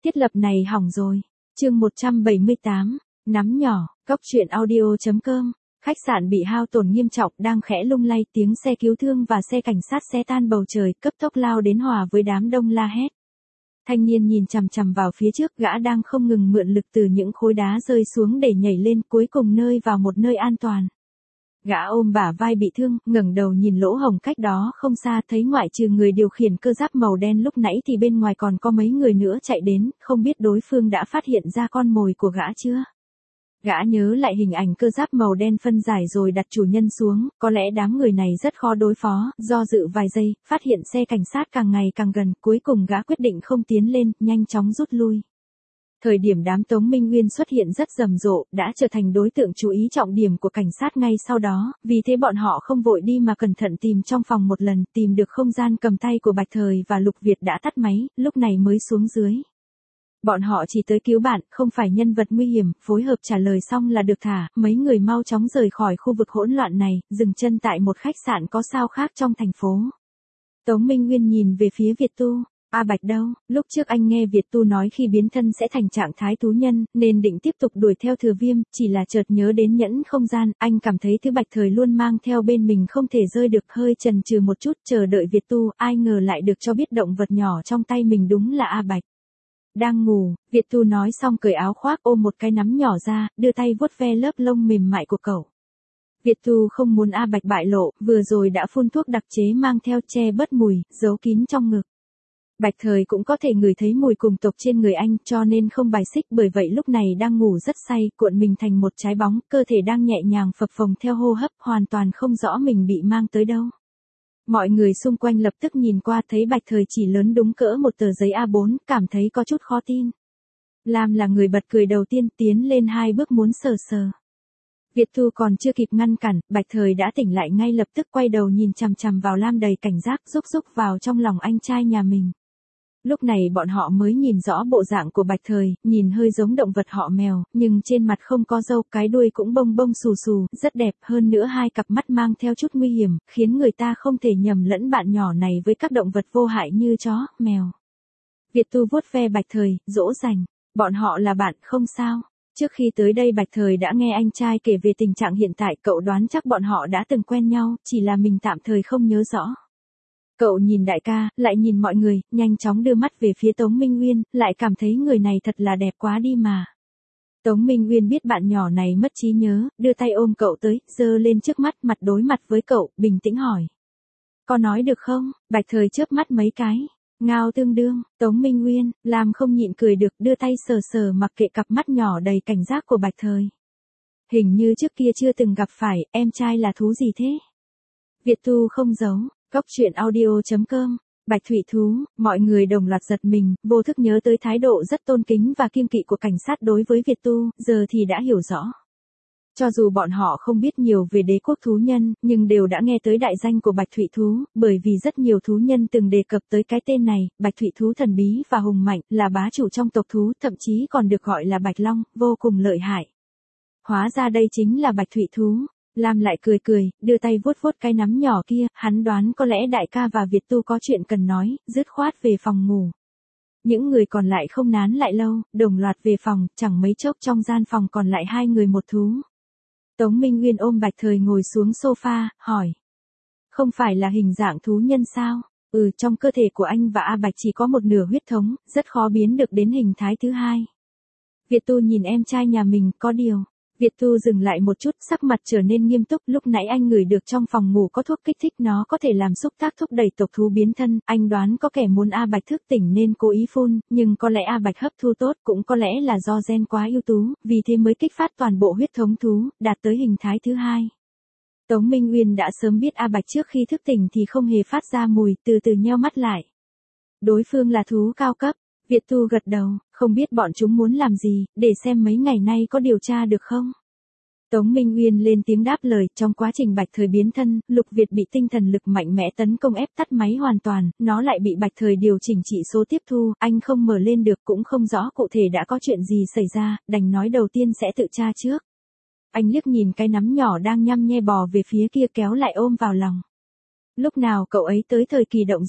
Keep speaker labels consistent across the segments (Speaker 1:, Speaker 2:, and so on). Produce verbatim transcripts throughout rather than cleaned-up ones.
Speaker 1: Thiết lập này hỏng rồi. Chương một trăm bảy mươi tám, nắm nhỏ, cốc truyện audio.com. Khách sạn bị hao tổn nghiêm trọng, đang khẽ lung lay, tiếng xe cứu thương và xe cảnh sát xé tan bầu trời, cấp tốc lao đến hòa với đám đông la hét. Thanh niên nhìn chằm chằm vào phía trước, gã đang không ngừng mượn lực từ những khối đá rơi xuống để nhảy lên, cuối cùng nơi vào một nơi an toàn. Gã ôm bả vai bị thương, ngẩng đầu nhìn lỗ hổng cách đó không xa, thấy ngoại trừ người điều khiển cơ giáp màu đen lúc nãy thì bên ngoài còn có mấy người nữa chạy đến, không biết đối phương đã phát hiện ra con mồi của gã chưa. Gã nhớ lại hình ảnh cơ giáp màu đen phân giải rồi đặt chủ nhân xuống, có lẽ đám người này rất khó đối phó, do dự vài giây, phát hiện xe cảnh sát càng ngày càng gần, cuối cùng gã quyết định không tiến lên, nhanh chóng rút lui. Thời điểm đám Tống Minh Nguyên xuất hiện rất rầm rộ, đã trở thành đối tượng chú ý trọng điểm của cảnh sát ngay sau đó, vì thế bọn họ không vội đi mà cẩn thận tìm trong phòng một lần, tìm được không gian cầm tay của Bạch Thời và Lục Việt đã tắt máy, lúc này mới xuống dưới. Bọn họ chỉ tới cứu bạn, không phải nhân vật nguy hiểm, phối hợp trả lời xong là được thả, mấy người mau chóng rời khỏi khu vực hỗn loạn này, dừng chân tại một khách sạn có sao khác trong thành phố. Tống Minh Nguyên nhìn về phía Việt Tu. A Bạch đâu? Lúc trước anh nghe Việt Tu nói khi biến thân sẽ thành trạng thái thú nhân, nên định tiếp tục đuổi theo Thừa Viêm, chỉ là chợt nhớ đến nhẫn không gian, anh cảm thấy thứ Bạch Thời luôn mang theo bên mình không thể rơi được, hơi chần chừ một chút chờ đợi Việt Tu, ai ngờ lại được cho biết động vật nhỏ trong tay mình đúng là A Bạch. Đang ngủ, Việt Tu nói xong cởi áo khoác ôm một cái nắm nhỏ ra, đưa tay vuốt ve lớp lông mềm mại của cậu. Việt Tu không muốn A Bạch bại lộ, vừa rồi đã phun thuốc đặc chế mang theo che bớt mùi, giấu kín trong ngực. Bạch Thời cũng có thể ngửi thấy mùi cùng tộc trên người anh, cho nên không bài xích, bởi vậy lúc này đang ngủ rất say, cuộn mình thành một trái bóng, cơ thể đang nhẹ nhàng phập phồng theo hô hấp, hoàn toàn không rõ mình bị mang tới đâu. Mọi người xung quanh lập tức nhìn qua thấy Bạch Thời chỉ lớn đúng cỡ một tờ giấy A bốn, cảm thấy có chút khó tin. Lam là người bật cười đầu tiên, tiến lên hai bước muốn sờ sờ. Việt Thu còn chưa kịp ngăn cản, Bạch Thời đã tỉnh lại ngay lập tức, quay đầu nhìn chằm chằm vào Lam đầy cảnh giác, rúc rúc vào trong lòng anh trai nhà mình. Lúc này bọn họ mới nhìn rõ bộ dạng của Bạch Thời, nhìn hơi giống động vật họ mèo, nhưng trên mặt không có râu, cái đuôi cũng bông bông xù xù, rất đẹp, hơn nữa hai cặp mắt mang theo chút nguy hiểm, khiến người ta không thể nhầm lẫn bạn nhỏ này với các động vật vô hại như chó, mèo. Việt Tu vuốt ve Bạch Thời, dỗ dành, bọn họ là bạn không sao. Trước khi tới đây Bạch Thời đã nghe anh trai kể về tình trạng hiện tại, cậu đoán chắc bọn họ đã từng quen nhau, chỉ là mình tạm thời không nhớ rõ. Cậu nhìn đại ca, lại nhìn mọi người, nhanh chóng đưa mắt về phía Tống Minh Nguyên, lại cảm thấy người này thật là đẹp quá đi mà. Tống Minh Nguyên biết bạn nhỏ này mất trí nhớ, đưa tay ôm cậu tới, giơ lên trước mắt, mặt đối mặt với cậu, bình tĩnh hỏi. Có nói được không? Bạch Thời chớp mắt mấy cái. Ngao tương đương, Tống Minh Nguyên, làm không nhịn cười được, đưa tay sờ sờ mặc kệ cặp mắt nhỏ đầy cảnh giác của Bạch Thời. Hình như trước kia chưa từng gặp phải, em trai là thú gì thế? Việt Tu không giấu. Cốc truyện audio.com, Bạch Thủy Thú, mọi người đồng loạt giật mình, vô thức nhớ tới thái độ rất tôn kính và kiêng kỵ của cảnh sát đối với Việt Tu, giờ thì đã hiểu rõ. Cho dù bọn họ không biết nhiều về đế quốc thú nhân, nhưng đều đã nghe tới đại danh của Bạch Thủy Thú, bởi vì rất nhiều thú nhân từng đề cập tới cái tên này, Bạch Thủy Thú thần bí và hùng mạnh, là bá chủ trong tộc thú, thậm chí còn được gọi là Bạch Long, vô cùng lợi hại. Hóa ra đây chính là Bạch Thủy Thú. Lam lại cười cười, đưa tay vuốt vuốt cái nắm nhỏ kia, hắn đoán có lẽ đại ca và Việt Tu có chuyện cần nói, dứt khoát về phòng ngủ. Những người còn lại không nán lại lâu, đồng loạt về phòng, chẳng mấy chốc trong gian phòng còn lại hai người một thú. Tống Minh Nguyên ôm Bạch Thời ngồi xuống sofa, hỏi. Không phải là hình dạng thú nhân sao? Ừ, trong cơ thể của anh và A Bạch chỉ có một nửa huyết thống, rất khó biến được đến hình thái thứ hai. Việt Tu nhìn em trai nhà mình, có điều. Việt Tu dừng lại một chút, sắc mặt trở nên nghiêm túc, lúc nãy anh ngửi được trong phòng ngủ có thuốc kích thích, nó có thể làm xúc tác thúc đẩy tộc thú biến thân, anh đoán có kẻ muốn A Bạch thức tỉnh nên cố ý phun, nhưng có lẽ A Bạch hấp thu tốt, cũng có lẽ là do gen quá ưu tú, vì thế mới kích phát toàn bộ huyết thống thú, đạt tới hình thái thứ hai. Tống Minh Nguyên đã sớm biết A Bạch trước khi thức tỉnh thì không hề phát ra mùi, từ từ nheo mắt lại. Đối phương là thú cao cấp. Việt Tu gật đầu, không biết bọn chúng muốn làm gì, để xem mấy ngày nay có điều tra được không. Tống Minh Nguyên lên tiếng đáp lời, trong quá trình Bạch Thời biến thân, Lục Việt bị tinh thần lực mạnh mẽ tấn công ép tắt máy hoàn toàn, nó lại bị Bạch Thời điều chỉnh chỉ số tiếp thu, anh không mở lên được, cũng không rõ cụ thể đã có chuyện gì xảy ra, đành nói đầu tiên sẽ tự tra trước. Anh liếc nhìn cái nắm nhỏ đang nhăm nhe bò về phía kia, kéo lại ôm vào lòng. Lúc nào cậu ấy tới thời kỳ động dục?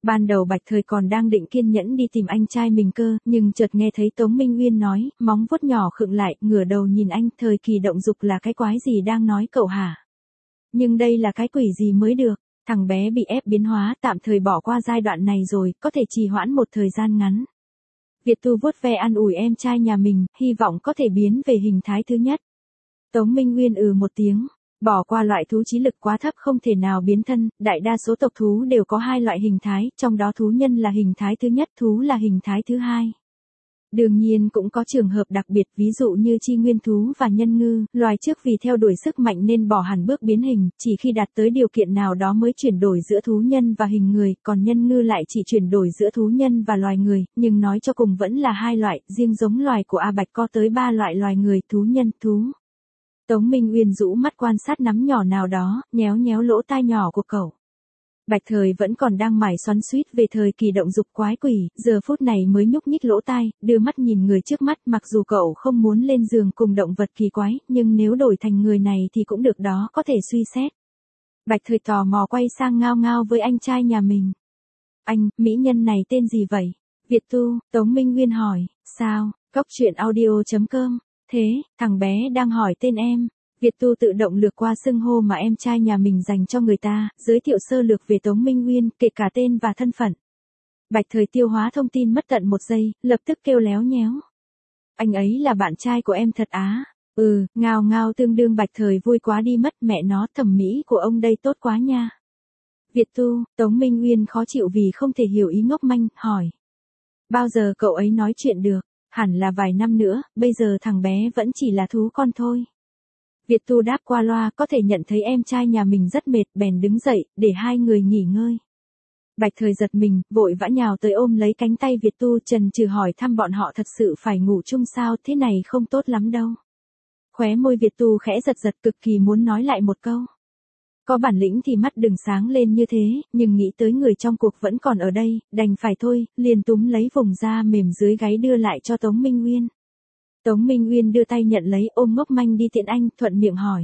Speaker 1: Ban đầu Bạch Thời còn đang định kiên nhẫn đi tìm anh trai mình cơ, nhưng chợt nghe thấy Tống Minh Uyên nói, móng vuốt nhỏ khựng lại, ngửa đầu nhìn anh, thời kỳ động dục là cái quái gì đang nói cậu hả? Nhưng đây là cái quỷ gì mới được, thằng bé bị ép biến hóa, tạm thời bỏ qua giai đoạn này rồi, có thể trì hoãn một thời gian ngắn. Việt Tu vuốt ve an ủi em trai nhà mình, hy vọng có thể biến về hình thái thứ nhất. Tống Minh Uyên ừ một tiếng. Bỏ qua loại thú trí lực quá thấp không thể nào biến thân, đại đa số tộc thú đều có hai loại hình thái, trong đó thú nhân là hình thái thứ nhất, thú là hình thái thứ hai. Đương nhiên cũng có trường hợp đặc biệt, ví dụ như chi nguyên thú và nhân ngư, loài trước vì theo đuổi sức mạnh nên bỏ hẳn bước biến hình, chỉ khi đạt tới điều kiện nào đó mới chuyển đổi giữa thú nhân và hình người, còn nhân ngư lại chỉ chuyển đổi giữa thú nhân và loài người, nhưng nói cho cùng vẫn là hai loại, riêng giống loài của A Bạch có tới ba loại loài người, thú nhân, thú. Tống Minh Uyên rũ mắt quan sát nắm nhỏ nào đó, nhéo nhéo lỗ tai nhỏ của cậu. Bạch Thời vẫn còn đang mải xoắn xuýt về thời kỳ động dục quái quỷ, giờ phút này mới nhúc nhích lỗ tai, đưa mắt nhìn người trước mắt, mặc dù cậu không muốn lên giường cùng động vật kỳ quái, nhưng nếu đổi thành người này thì cũng được đó, có thể suy xét. Bạch Thời tò mò quay sang ngao ngao với anh trai nhà mình. Anh, mỹ nhân này tên gì vậy? Việt Tu, Tống Minh Uyên hỏi, sao, cóc truyện audio chấm com. Thế, thằng bé đang hỏi tên em. Việt Tu tự động lược qua xưng hô mà em trai nhà mình dành cho người ta, giới thiệu sơ lược về Tống Minh Uyên, kể cả tên và thân phận. Bạch Thời tiêu hóa thông tin mất tận một giây, lập tức kêu léo nhéo. Anh ấy là bạn trai của em thật á. Ừ, ngao ngao tương đương. Bạch Thời vui quá đi mất, mẹ nó, thẩm mỹ của ông đây tốt quá nha. Việt Tu, Tống Minh Uyên khó chịu vì không thể hiểu ý ngốc manh, hỏi. Bao giờ cậu ấy nói chuyện được? Hẳn là vài năm nữa, bây giờ thằng bé vẫn chỉ là thú con thôi. Việt Tu đáp qua loa, có thể nhận thấy em trai nhà mình rất mệt, bèn đứng dậy, để hai người nghỉ ngơi. Bạch Thời giật mình, vội vã nhào tới ôm lấy cánh tay Việt Tu, chần chừ hỏi thăm bọn họ thật sự phải ngủ chung sao, thế này không tốt lắm đâu. Khóe môi Việt Tu khẽ giật giật, cực kỳ muốn nói lại một câu. Có bản lĩnh thì mắt đừng sáng lên như thế, nhưng nghĩ tới người trong cuộc vẫn còn ở đây, đành phải thôi, liền túm lấy vùng da mềm dưới gáy đưa lại cho Tống Minh Uyên. Tống Minh Uyên đưa tay nhận lấy, ôm ngốc manh đi tiện anh, thuận miệng hỏi.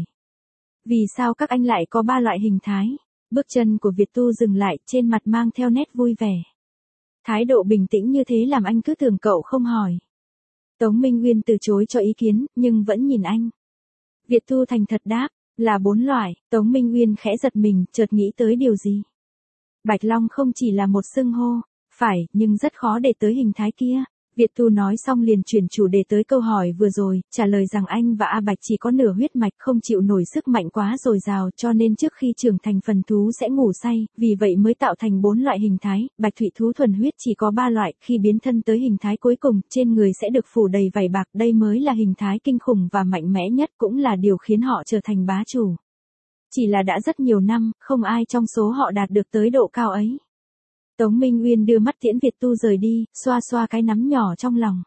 Speaker 1: Vì sao các anh lại có ba loại hình thái? Bước chân của Việt Tu dừng lại, trên mặt mang theo nét vui vẻ. Thái độ bình tĩnh như thế làm anh cứ tưởng cậu không hỏi. Tống Minh Uyên từ chối cho ý kiến, nhưng vẫn nhìn anh. Việt Tu thành thật đáp. Là bốn loại. Tống Minh Uyên khẽ giật mình, chợt nghĩ tới điều gì. Bạch Long không chỉ là một xưng hô, phải, nhưng rất khó để tới hình thái kia. Việt Tu nói xong liền chuyển chủ đề tới câu hỏi vừa rồi, trả lời rằng anh và A Bạch chỉ có nửa huyết mạch, không chịu nổi sức mạnh quá dồi dào, cho nên trước khi trưởng thành phần thú sẽ ngủ say, vì vậy mới tạo thành bốn loại hình thái. Bạch thủy thú thuần huyết chỉ có ba loại, khi biến thân tới hình thái cuối cùng, trên người sẽ được phủ đầy vảy bạc, đây mới là hình thái kinh khủng và mạnh mẽ nhất, cũng là điều khiến họ trở thành bá chủ. Chỉ là đã rất nhiều năm, không ai trong số họ đạt được tới độ cao ấy. Tống Minh Uyên đưa mắt tiễn Việt Tu rời đi, xoa xoa cái nắm nhỏ trong lòng.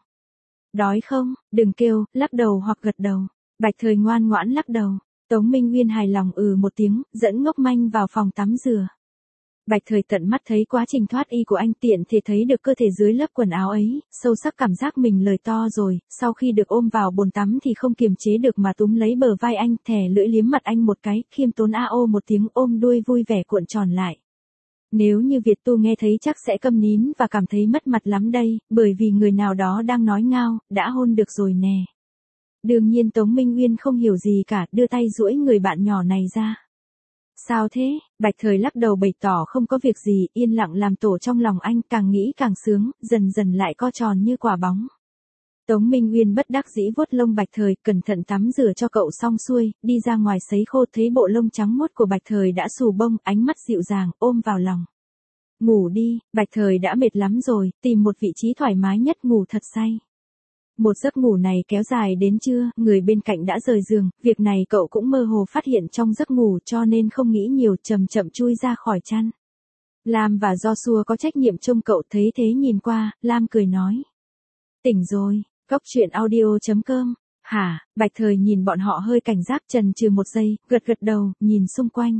Speaker 1: Đói không? Đừng kêu, lắc đầu hoặc gật đầu. Bạch Thời ngoan ngoãn lắc đầu. Tống Minh Uyên hài lòng ừ một tiếng, dẫn ngốc manh vào phòng tắm rửa. Bạch Thời tận mắt thấy quá trình thoát y của anh, tiện thể thấy được cơ thể dưới lớp quần áo ấy, sâu sắc cảm giác mình lời to rồi, sau khi được ôm vào bồn tắm thì không kiềm chế được mà túm lấy bờ vai anh, thè lưỡi liếm mặt anh một cái, khiêm tốn a ô một tiếng, ôm đuôi vui vẻ cuộn tròn lại. Nếu như Việt Tu nghe thấy chắc sẽ câm nín và cảm thấy mất mặt lắm đây, bởi vì người nào đó đang nói ngao, đã hôn được rồi nè. Đương nhiên Tống Minh Uyên không hiểu gì cả, đưa tay duỗi người bạn nhỏ này ra. Sao thế? Bạch Thời lắc đầu bày tỏ không có việc gì, yên lặng làm tổ trong lòng anh, càng nghĩ càng sướng, dần dần lại co tròn như quả bóng. Tống Minh Uyên bất đắc dĩ vuốt lông Bạch Thời, cẩn thận tắm rửa cho cậu xong xuôi, đi ra ngoài sấy khô, thấy bộ lông trắng muốt của Bạch Thời đã xù bông, ánh mắt dịu dàng, ôm vào lòng. Ngủ đi, Bạch Thời đã mệt lắm rồi, tìm một vị trí thoải mái nhất ngủ thật say. Một giấc ngủ này kéo dài đến trưa, người bên cạnh đã rời giường, việc này cậu cũng mơ hồ phát hiện trong giấc ngủ cho nên không nghĩ nhiều, chậm chậm chui ra khỏi chăn. Lam và Joshua có trách nhiệm trông cậu, thấy thế nhìn qua, Lam cười nói. Tỉnh rồi, cóc truyện audio chấm com. Hả? Bạch Thời nhìn bọn họ hơi cảnh giác, chần chừ một giây, gật gật đầu, nhìn xung quanh.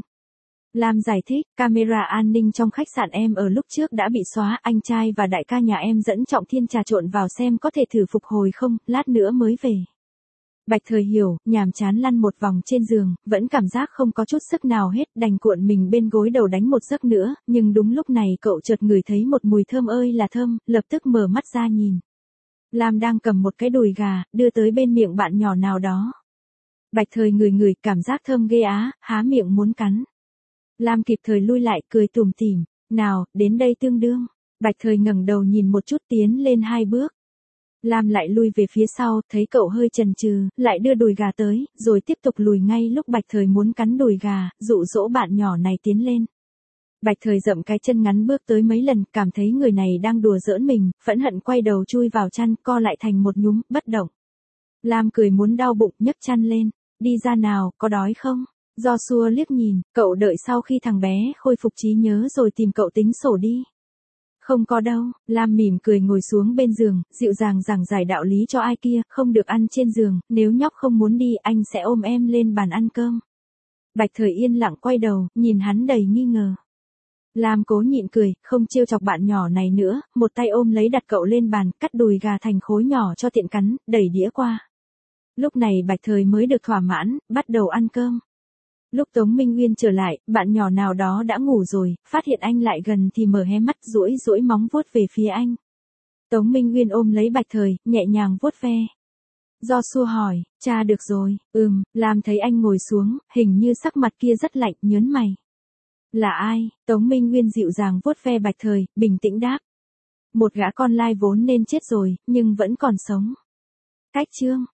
Speaker 1: Lam giải thích, camera an ninh trong khách sạn em ở lúc trước đã bị xóa, anh trai và đại ca nhà em dẫn Trọng Thiên trà trộn vào xem có thể thử phục hồi không, lát nữa mới về. Bạch Thời hiểu, nhàm chán lăn một vòng trên giường, vẫn cảm giác không có chút sức nào hết, đành cuộn mình bên gối đầu đánh một giấc nữa, nhưng đúng lúc này cậu chợt ngửi thấy một mùi thơm ơi là thơm, lập tức mở mắt ra nhìn. Lam đang cầm một cái đùi gà, đưa tới bên miệng bạn nhỏ nào đó. Bạch Thời ngửi ngửi, cảm giác thơm ghê á, há miệng muốn cắn. Lam kịp thời lui lại, cười tủm tỉm, nào, đến đây tương đương. Bạch Thời ngẩng đầu nhìn một chút, tiến lên hai bước. Lam lại lui về phía sau, thấy cậu hơi chần chừ, lại đưa đùi gà tới, rồi tiếp tục lùi ngay lúc Bạch Thời muốn cắn đùi gà, dụ dỗ bạn nhỏ này tiến lên. Bạch Thời dậm cái chân ngắn bước tới mấy lần, cảm thấy người này đang đùa giỡn mình, phẫn hận quay đầu chui vào chăn, co lại thành một nhúm, bất động. Lam cười muốn đau bụng, nhấc chăn lên, đi ra nào, có đói không? Do xua liếc nhìn, cậu đợi sau khi thằng bé khôi phục trí nhớ rồi tìm cậu tính sổ đi. Không có đâu, Lam mỉm cười ngồi xuống bên giường, dịu dàng giảng giải đạo lý cho ai kia, không được ăn trên giường, nếu nhóc không muốn đi anh sẽ ôm em lên bàn ăn cơm. Bạch Thời yên lặng quay đầu, nhìn hắn đầy nghi ngờ. Lam cố nhịn cười, không trêu chọc bạn nhỏ này nữa, một tay ôm lấy đặt cậu lên bàn, cắt đùi gà thành khối nhỏ cho tiện cắn, đẩy đĩa qua. Lúc này Bạch Thời mới được thỏa mãn, bắt đầu ăn cơm. Lúc Tống Minh Uyên trở lại, bạn nhỏ nào đó đã ngủ rồi, phát hiện anh lại gần thì mở hé mắt duỗi duỗi móng vuốt về phía anh. Tống Minh Uyên ôm lấy Bạch Thời, nhẹ nhàng vuốt ve. Do xua hỏi, cha được rồi, ừm, Lam thấy anh ngồi xuống, hình như sắc mặt kia rất lạnh, nhớn mày. Là ai? Tống Minh Uyên dịu dàng vuốt ve Bạch Thời, bình tĩnh đáp. Một gã con lai vốn nên chết rồi, nhưng vẫn còn sống. Cách chương.